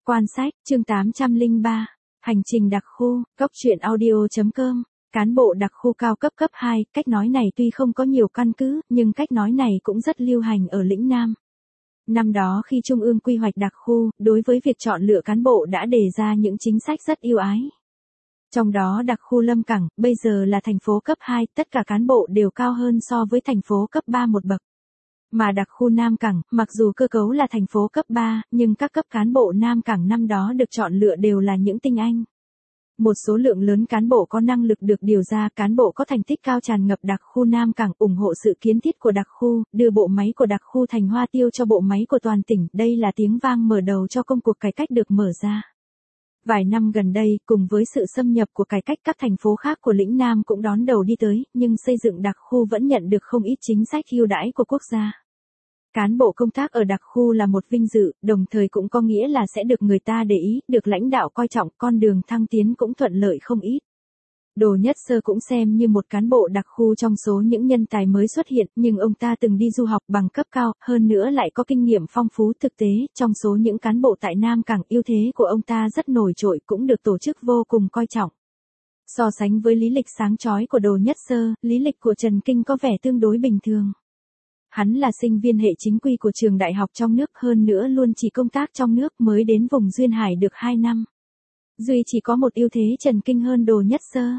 Quan sách, chương 803, Hành trình đặc khu, Cốc truyện audio.com, cán bộ đặc khu cao cấp cấp 2, cách nói này tuy không có nhiều căn cứ, nhưng cách nói này cũng rất lưu hành ở lĩnh Nam. Năm đó khi Trung ương quy hoạch đặc khu, đối với việc chọn lựa cán bộ đã đề ra những chính sách rất ưu ái. Trong đó đặc khu Lâm Cảng, bây giờ là thành phố cấp 2, tất cả cán bộ đều cao hơn so với thành phố cấp 3 một bậc. Mà đặc khu Nam Cảng, mặc dù cơ cấu là thành phố cấp 3, nhưng các cấp cán bộ Nam Cảng năm đó được chọn lựa đều là những tinh anh. Một số lượng lớn cán bộ có năng lực được điều ra, cán bộ có thành tích cao tràn ngập đặc khu Nam Cảng, ủng hộ sự kiến thiết của đặc khu, đưa bộ máy của đặc khu thành hoa tiêu cho bộ máy của toàn tỉnh. Đây là tiếng vang mở đầu cho công cuộc cải cách được mở ra. Vài năm gần đây, cùng với sự xâm nhập của cải cách, các thành phố khác của lĩnh Nam cũng đón đầu đi tới, nhưng xây dựng đặc khu vẫn nhận được không ít chính sách ưu đãi của quốc gia. Cán bộ công tác ở đặc khu là một vinh dự, đồng thời cũng có nghĩa là sẽ được người ta để ý, được lãnh đạo coi trọng, con đường thăng tiến cũng thuận lợi không ít. Đồ Nhất Sơ cũng xem như một cán bộ đặc khu trong số những nhân tài mới xuất hiện, nhưng ông ta từng đi du học bằng cấp cao, hơn nữa lại có kinh nghiệm phong phú thực tế, trong số những cán bộ tại Nam Cảng, ưu thế của ông ta rất nổi trội, cũng được tổ chức vô cùng coi trọng. So sánh với lý lịch sáng chói của Đồ Nhất Sơ, lý lịch của Trần Kinh có vẻ tương đối bình thường. Hắn là sinh viên hệ chính quy của trường đại học trong nước, hơn nữa luôn chỉ công tác trong nước, mới đến vùng Duyên Hải được 2 năm. Duy chỉ có một ưu thế Trần Kinh hơn Đồ Nhất Sơ.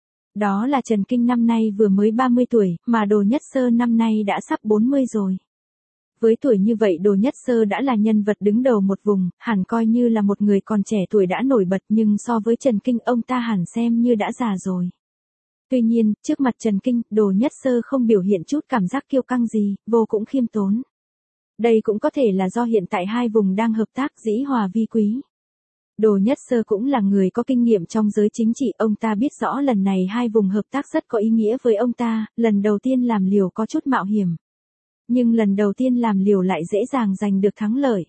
Đó là Trần Kinh năm nay vừa mới 30 tuổi, mà Đồ Nhất Sơ năm nay đã sắp 40 rồi. Với tuổi như vậy Đồ Nhất Sơ đã là nhân vật đứng đầu một vùng, hẳn coi như là một người còn trẻ tuổi đã nổi bật, nhưng so với Trần Kinh ông ta hẳn xem như đã già rồi. Tuy nhiên, trước mặt Trần Kinh, Đồ Nhất Sơ không biểu hiện chút cảm giác kiêu căng gì, vô cũng khiêm tốn. Đây cũng có thể là do hiện tại hai vùng đang hợp tác, dĩ hòa vi quý. Đồ Nhất Sơ cũng là người có kinh nghiệm trong giới chính trị, ông ta biết rõ lần này hai vùng hợp tác rất có ý nghĩa với ông ta, lần đầu tiên làm liều có chút mạo hiểm. Nhưng lần đầu tiên làm liều lại dễ dàng giành được thắng lợi.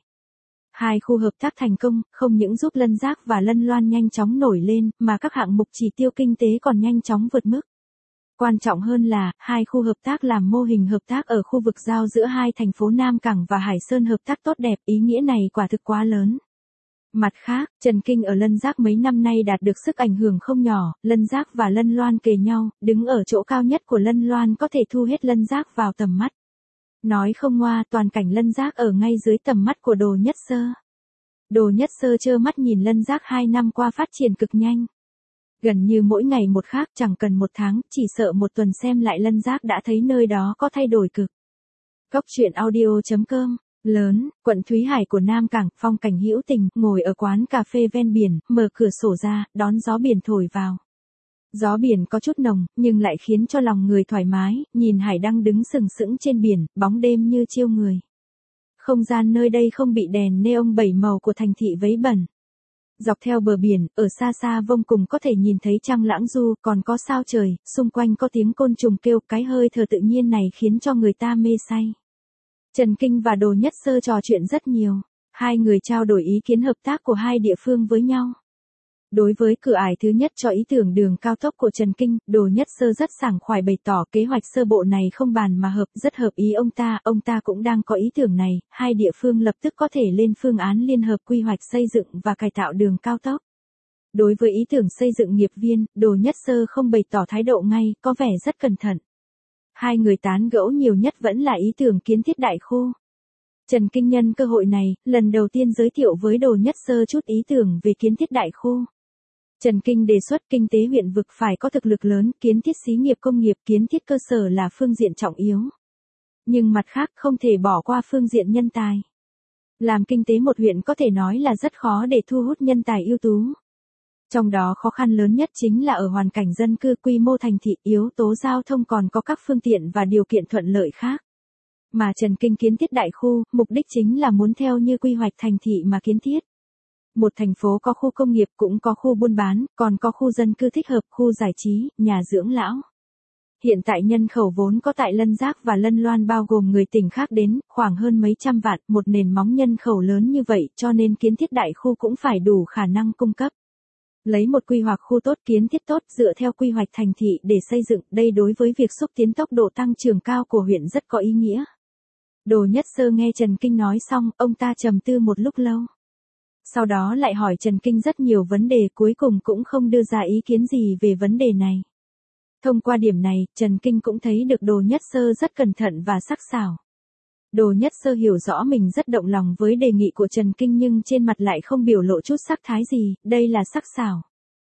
Hai khu hợp tác thành công, không những giúp Lân Giác và Lân Loan nhanh chóng nổi lên, mà các hạng mục chỉ tiêu kinh tế còn nhanh chóng vượt mức. Quan trọng hơn là, hai khu hợp tác làm mô hình hợp tác ở khu vực giao giữa hai thành phố Nam Cảng và Hải Sơn hợp tác tốt đẹp, ý nghĩa này quả thực quá lớn. Mặt khác, Trần Kinh ở Lân Giác mấy năm nay đạt được sức ảnh hưởng không nhỏ, Lân Giác và Lân Loan kề nhau, đứng ở chỗ cao nhất của Lân Loan có thể thu hết Lân Giác vào tầm mắt. Nói không ngoa, toàn cảnh Lân Giác ở ngay dưới tầm mắt của Đồ Nhất Sơ. Đồ Nhất Sơ trơ mắt nhìn Lân Giác 2 năm qua phát triển cực nhanh. Gần như mỗi ngày một khác, chẳng cần 1 tháng, chỉ sợ 1 tuần xem lại Lân Giác đã thấy nơi đó có thay đổi cực. Cốc truyện audio.com, lớn, quận Thúy Hải của Nam Cảng, phong cảnh hữu tình, ngồi ở quán cà phê ven biển, mở cửa sổ ra, đón gió biển thổi vào. Gió biển có chút nồng, nhưng lại khiến cho lòng người thoải mái, nhìn hải đăng đứng sừng sững trên biển, bóng đêm như chiêu người. Không gian nơi đây không bị đèn neon 7 màu của thành thị vấy bẩn. Dọc theo bờ biển, ở xa xa vô cùng có thể nhìn thấy trăng lãng du, còn có sao trời, xung quanh có tiếng côn trùng kêu, cái hơi thở tự nhiên này khiến cho người ta mê say. Trần Kinh và Đồ Nhất Sơ trò chuyện rất nhiều, hai người trao đổi ý kiến hợp tác của hai địa phương với nhau. Đối với cửa ải thứ nhất cho ý tưởng đường cao tốc của Trần Kinh, Đồ Nhất Sơ rất sảng khoái bày tỏ kế hoạch sơ bộ này không bàn mà hợp, rất hợp ý ông ta cũng đang có ý tưởng này, hai địa phương lập tức có thể lên phương án liên hợp quy hoạch xây dựng và cải tạo đường cao tốc. Đối với ý tưởng xây dựng nghiệp viên, Đồ Nhất Sơ không bày tỏ thái độ ngay, có vẻ rất cẩn thận. Hai người tán gẫu nhiều nhất vẫn là ý tưởng kiến thiết đại khu. Trần Kinh nhân cơ hội này, lần đầu tiên giới thiệu với Đồ Nhất Sơ chút ý tưởng về kiến thiết đại khu. Trần Kinh đề xuất kinh tế huyện vực phải có thực lực lớn, kiến thiết xí nghiệp công nghiệp, kiến thiết cơ sở là phương diện trọng yếu. Nhưng mặt khác không thể bỏ qua phương diện nhân tài. Làm kinh tế một huyện có thể nói là rất khó để thu hút nhân tài ưu tú. Trong đó khó khăn lớn nhất chính là ở hoàn cảnh dân cư, quy mô thành thị, yếu tố giao thông, còn có các phương tiện và điều kiện thuận lợi khác. Mà Trần Kinh kiến thiết đại khu, mục đích chính là muốn theo như quy hoạch thành thị mà kiến thiết. Một thành phố có khu công nghiệp cũng có khu buôn bán, còn có khu dân cư thích hợp, khu giải trí, nhà dưỡng lão. Hiện tại nhân khẩu vốn có tại Lân Giác và Lân Loan bao gồm người tỉnh khác đến, khoảng hơn mấy trăm vạn, một nền móng nhân khẩu lớn như vậy cho nên kiến thiết đại khu cũng phải đủ khả năng cung cấp. Lấy một quy hoạch khu tốt, kiến thiết tốt, dựa theo quy hoạch thành thị để xây dựng, đây đối với việc xúc tiến tốc độ tăng trưởng cao của huyện rất có ý nghĩa. Đồ Nhất Sơ nghe Trần Kinh nói xong, ông ta trầm tư một lúc lâu. Sau đó lại hỏi Trần Kinh rất nhiều vấn đề, cuối cùng cũng không đưa ra ý kiến gì về vấn đề này. Thông qua điểm này, Trần Kinh cũng thấy được Đồ Nhất Sơ rất cẩn thận và sắc sảo. Đồ Nhất Sơ hiểu rõ mình rất động lòng với đề nghị của Trần Kinh nhưng trên mặt lại không biểu lộ chút sắc thái gì, đây là sắc sảo.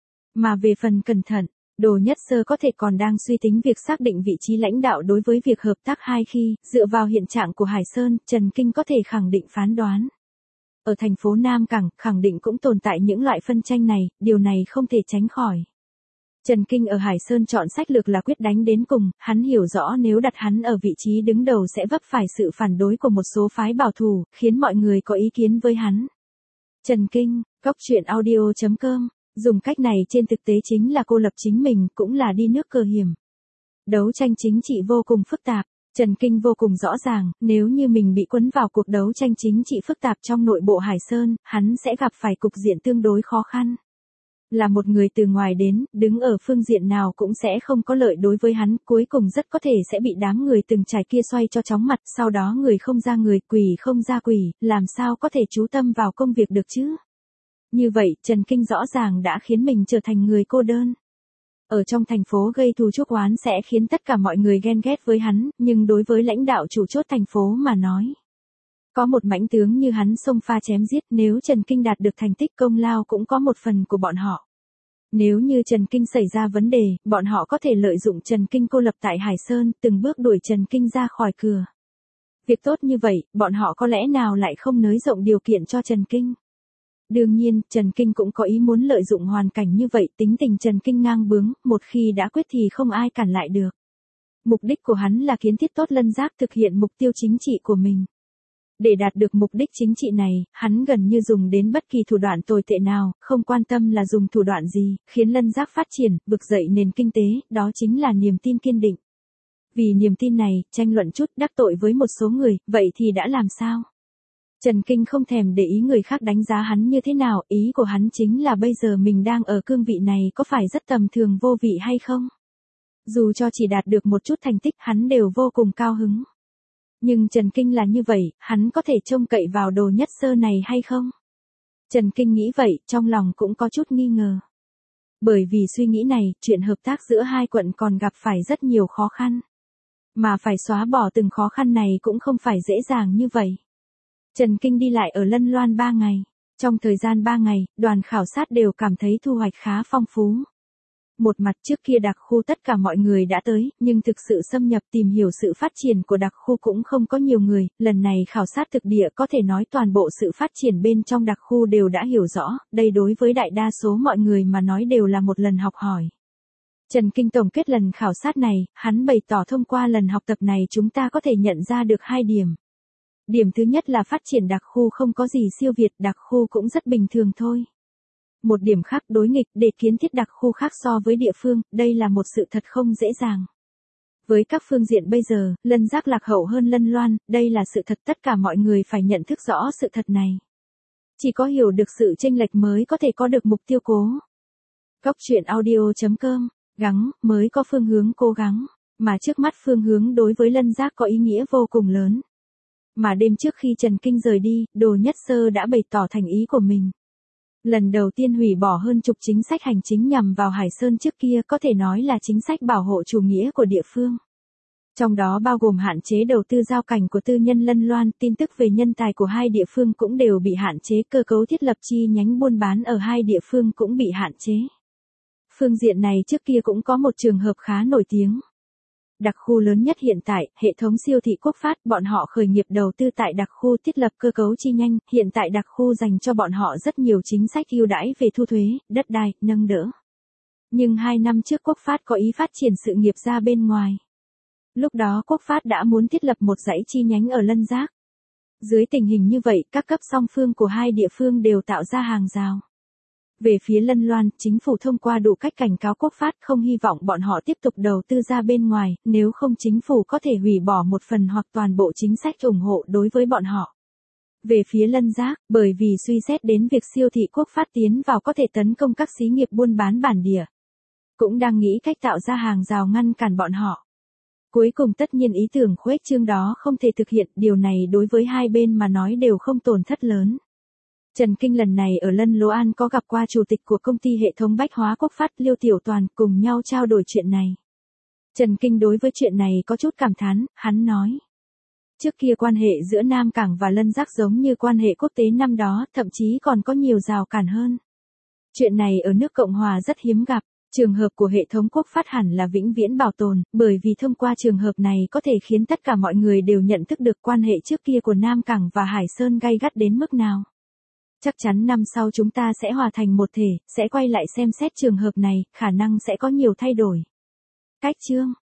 Mà về phần cẩn thận, Đồ Nhất Sơ có thể còn đang suy tính việc xác định vị trí lãnh đạo đối với việc hợp tác hai khi, dựa vào hiện trạng của Hải Sơn, Trần Kinh có thể khẳng định phán đoán. Ở thành phố Nam Cảng, khẳng định cũng tồn tại những loại phân tranh này, điều này không thể tránh khỏi. Trần Kinh ở Hải Sơn chọn sách lược là quyết đánh đến cùng, hắn hiểu rõ nếu đặt hắn ở vị trí đứng đầu sẽ vấp phải sự phản đối của một số phái bảo thủ, khiến mọi người có ý kiến với hắn. Trần Kinh, Cóc Truyện Audio.com, dùng cách này trên thực tế chính là cô lập chính mình, cũng là đi nước cờ hiểm. Đấu tranh chính trị vô cùng phức tạp, Trần Kinh vô cùng rõ ràng, nếu như mình bị quấn vào cuộc đấu tranh chính trị phức tạp trong nội bộ Hải Sơn, hắn sẽ gặp phải cục diện tương đối khó khăn. Là một người từ ngoài đến, đứng ở phương diện nào cũng sẽ không có lợi đối với hắn, cuối cùng rất có thể sẽ bị đám người từng trải kia xoay cho chóng mặt, sau đó người không ra người, quỷ không ra quỷ, làm sao có thể chú tâm vào công việc được chứ? Như vậy, Trần Kinh rõ ràng đã khiến mình trở thành người cô đơn. Ở trong thành phố gây thù chuốc oán sẽ khiến tất cả mọi người ghen ghét với hắn, nhưng đối với lãnh đạo chủ chốt thành phố mà nói. Có một mãnh tướng như hắn xông pha chém giết, nếu Trần Kinh đạt được thành tích công lao cũng có một phần của bọn họ. Nếu như Trần Kinh xảy ra vấn đề, bọn họ có thể lợi dụng Trần Kinh cô lập tại Hải Sơn, từng bước đuổi Trần Kinh ra khỏi cửa. Việc tốt như vậy, bọn họ có lẽ nào lại không nới rộng điều kiện cho Trần Kinh. Đương nhiên, Trần Kinh cũng có ý muốn lợi dụng hoàn cảnh như vậy, tính tình Trần Kinh ngang bướng, một khi đã quyết thì không ai cản lại được. Mục đích của hắn là kiến thiết tốt Lân Giác, thực hiện mục tiêu chính trị của mình. Để đạt được mục đích chính trị này, hắn gần như dùng đến bất kỳ thủ đoạn tồi tệ nào, không quan tâm là dùng thủ đoạn gì, khiến Lân Giác phát triển, vực dậy nền kinh tế, đó chính là niềm tin kiên định. Vì niềm tin này, tranh luận chút đắc tội với một số người, vậy thì đã làm sao? Trần Kinh không thèm để ý người khác đánh giá hắn như thế nào, ý của hắn chính là bây giờ mình đang ở cương vị này có phải rất tầm thường vô vị hay không? Dù cho chỉ đạt được một chút thành tích hắn đều vô cùng cao hứng. Nhưng Trần Kinh là như vậy, hắn có thể trông cậy vào Đồ Nhất Sơ này hay không? Trần Kinh nghĩ vậy, trong lòng cũng có chút nghi ngờ. Bởi vì suy nghĩ này, chuyện hợp tác giữa hai quận còn gặp phải rất nhiều khó khăn. Mà phải xóa bỏ từng khó khăn này cũng không phải dễ dàng như vậy. Trần Kinh đi lại ở Lân Loan 3 ngày. Trong thời gian 3 ngày, đoàn khảo sát đều cảm thấy thu hoạch khá phong phú. Một mặt trước kia đặc khu tất cả mọi người đã tới, nhưng thực sự xâm nhập tìm hiểu sự phát triển của đặc khu cũng không có nhiều người, lần này khảo sát thực địa có thể nói toàn bộ sự phát triển bên trong đặc khu đều đã hiểu rõ, đây đối với đại đa số mọi người mà nói đều là một lần học hỏi. Trần Kinh tổng kết lần khảo sát này, hắn bày tỏ thông qua lần học tập này chúng ta có thể nhận ra được 2 điểm. Điểm thứ nhất là phát triển đặc khu không có gì siêu việt, đặc khu cũng rất bình thường thôi. Một điểm khác đối nghịch để kiến thiết đặc khu khác so với địa phương, đây là một sự thật không dễ dàng. Với các phương diện bây giờ, Lân Giác lạc hậu hơn Lân Loan, đây là sự thật tất cả mọi người phải nhận thức rõ sự thật này. Chỉ có hiểu được sự chênh lệch mới có thể có được mục tiêu cố. Cóc Truyện Audio.com, gắng, mới có phương hướng cố gắng, mà trước mắt phương hướng đối với Lân Giác có ý nghĩa vô cùng lớn. Mà đêm trước khi Trần Kinh rời đi, Đồ Nhất Sơ đã bày tỏ thành ý của mình. Lần đầu tiên hủy bỏ hơn chục chính sách hành chính nhằm vào Hải Sơn trước kia có thể nói là chính sách bảo hộ chủ nghĩa của địa phương. Trong đó bao gồm hạn chế đầu tư giao cảnh của tư nhân Lân Loan, tin tức về nhân tài của hai địa phương cũng đều bị hạn chế, cơ cấu thiết lập chi nhánh buôn bán ở hai địa phương cũng bị hạn chế. Phương diện này trước kia cũng có một trường hợp khá nổi tiếng. Đặc khu lớn nhất hiện tại, hệ thống siêu thị Quốc Phát, bọn họ khởi nghiệp đầu tư tại đặc khu thiết lập cơ cấu chi nhanh, hiện tại đặc khu dành cho bọn họ rất nhiều chính sách ưu đãi về thu thuế, đất đai, nâng đỡ. Nhưng 2 năm trước Quốc Phát có ý phát triển sự nghiệp ra bên ngoài. Lúc đó Quốc Phát đã muốn thiết lập một dãy chi nhánh ở Lân Giác. Dưới tình hình như vậy, các cấp song phương của hai địa phương đều tạo ra hàng rào. Về phía Lân Loan, chính phủ thông qua đủ cách cảnh cáo Quốc Phát không hy vọng bọn họ tiếp tục đầu tư ra bên ngoài, nếu không chính phủ có thể hủy bỏ một phần hoặc toàn bộ chính sách ủng hộ đối với bọn họ. Về phía Lân Giác, bởi vì suy xét đến việc siêu thị Quốc Phát tiến vào có thể tấn công các xí nghiệp buôn bán bản địa, cũng đang nghĩ cách tạo ra hàng rào ngăn cản bọn họ. Cuối cùng tất nhiên ý tưởng khuếch trương đó không thể thực hiện, điều này đối với hai bên mà nói đều không tổn thất lớn. Trần Kinh lần này ở Lân Lỗ An có gặp qua chủ tịch của công ty hệ thống bách hóa Quốc Phát Liêu Tiểu Toàn cùng nhau trao đổi chuyện này. Trần Kinh đối với chuyện này có chút cảm thán, hắn nói. Trước kia quan hệ giữa Nam Cảng và Lân Giác giống như quan hệ quốc tế năm đó, thậm chí còn có nhiều rào cản hơn. Chuyện này ở nước Cộng Hòa rất hiếm gặp, trường hợp của hệ thống Quốc Phát hẳn là vĩnh viễn bảo tồn, bởi vì thông qua trường hợp này có thể khiến tất cả mọi người đều nhận thức được quan hệ trước kia của Nam Cảng và Hải Sơn gay gắt đến mức nào. Chắc chắn năm sau chúng ta sẽ hòa thành một thể, sẽ quay lại xem xét trường hợp này, khả năng sẽ có nhiều thay đổi. Cách chương